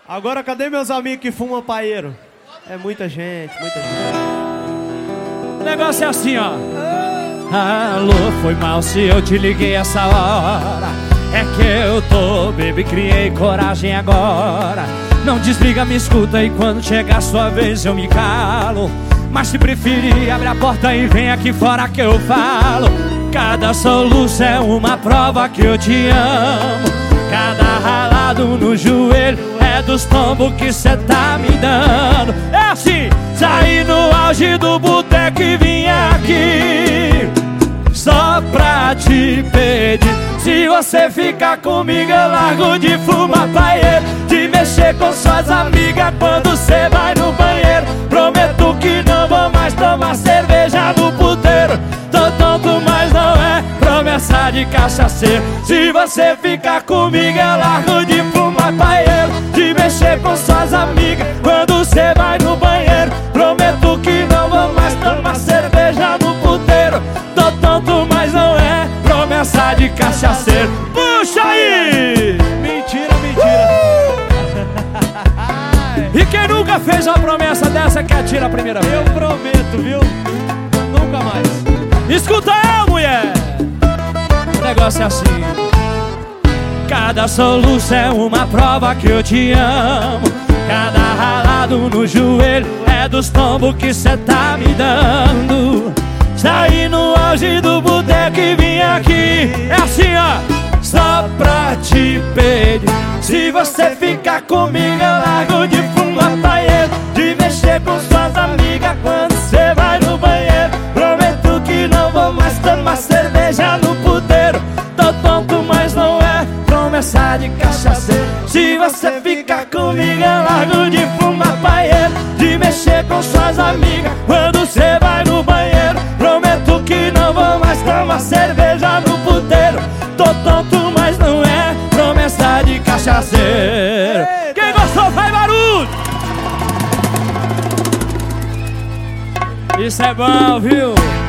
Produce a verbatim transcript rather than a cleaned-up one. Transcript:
Agora cadê meus amigos que fumam paeiro? É muita gente, muita gente. O negócio é assim, ó. Alô, foi mal se eu te liguei essa hora. É que eu tô, baby, criei coragem agora. Não desliga, me escuta e quando chegar a sua vez eu me calo. Mas se preferir, abre a porta e vem aqui fora que eu falo. Cada soluço é uma prova que eu te amo. Cada ralado no joelho é dos tombos que cê tá me dando. É assim, saí no auge do boteco e vim aqui só pra te pedir. Se você ficar comigo eu largo de fumar paeiro, de mexer com suas amigas quando cê vai no banheiro. Prometo que não vou mais tomar cerveja no puteiro. Tô tonto, mas não é promessa de cachaceiro. Se você ficar comigo eu largo de fumar paeiro, de mexer com suas amigas quando cê vai no banheiro. Prometo que não vou mais tomar cerveja no puteiro. Tô tonto, mas não é promessa de cachaceiro. Puxa aí! Mentira, mentira. Uh! E quem nunca fez uma promessa dessa que atira a primeira vez? Eu prometo, viu? Nunca mais. Escuta eu, mulher! O negócio é assim. Cada soluço é uma prova que eu te amo. Cada ralado no joelho é dos tombos que cê tá me dando. Saí no auge do boteco e vim aqui. É assim, ó. Só pra te pedir. Se você ficar comigo eu largo de fumar paeiro, de mexer com suas amigas quando cê vai no banheiro. Prometo que não vou mais tomar cerveja no puteiro. Tô tonto, mas não é promessa de cachaceiro. Se você ficar comigo eu largo de fumar paeiro, de mexer com suas amigas quando cê vai no banheiro. Prometo que não vou mais tomar cerveja no puteiro. Tô tonto, mas não é promessa de cachaceiro. Quem gostou faz barulho. Isso é bom, viu?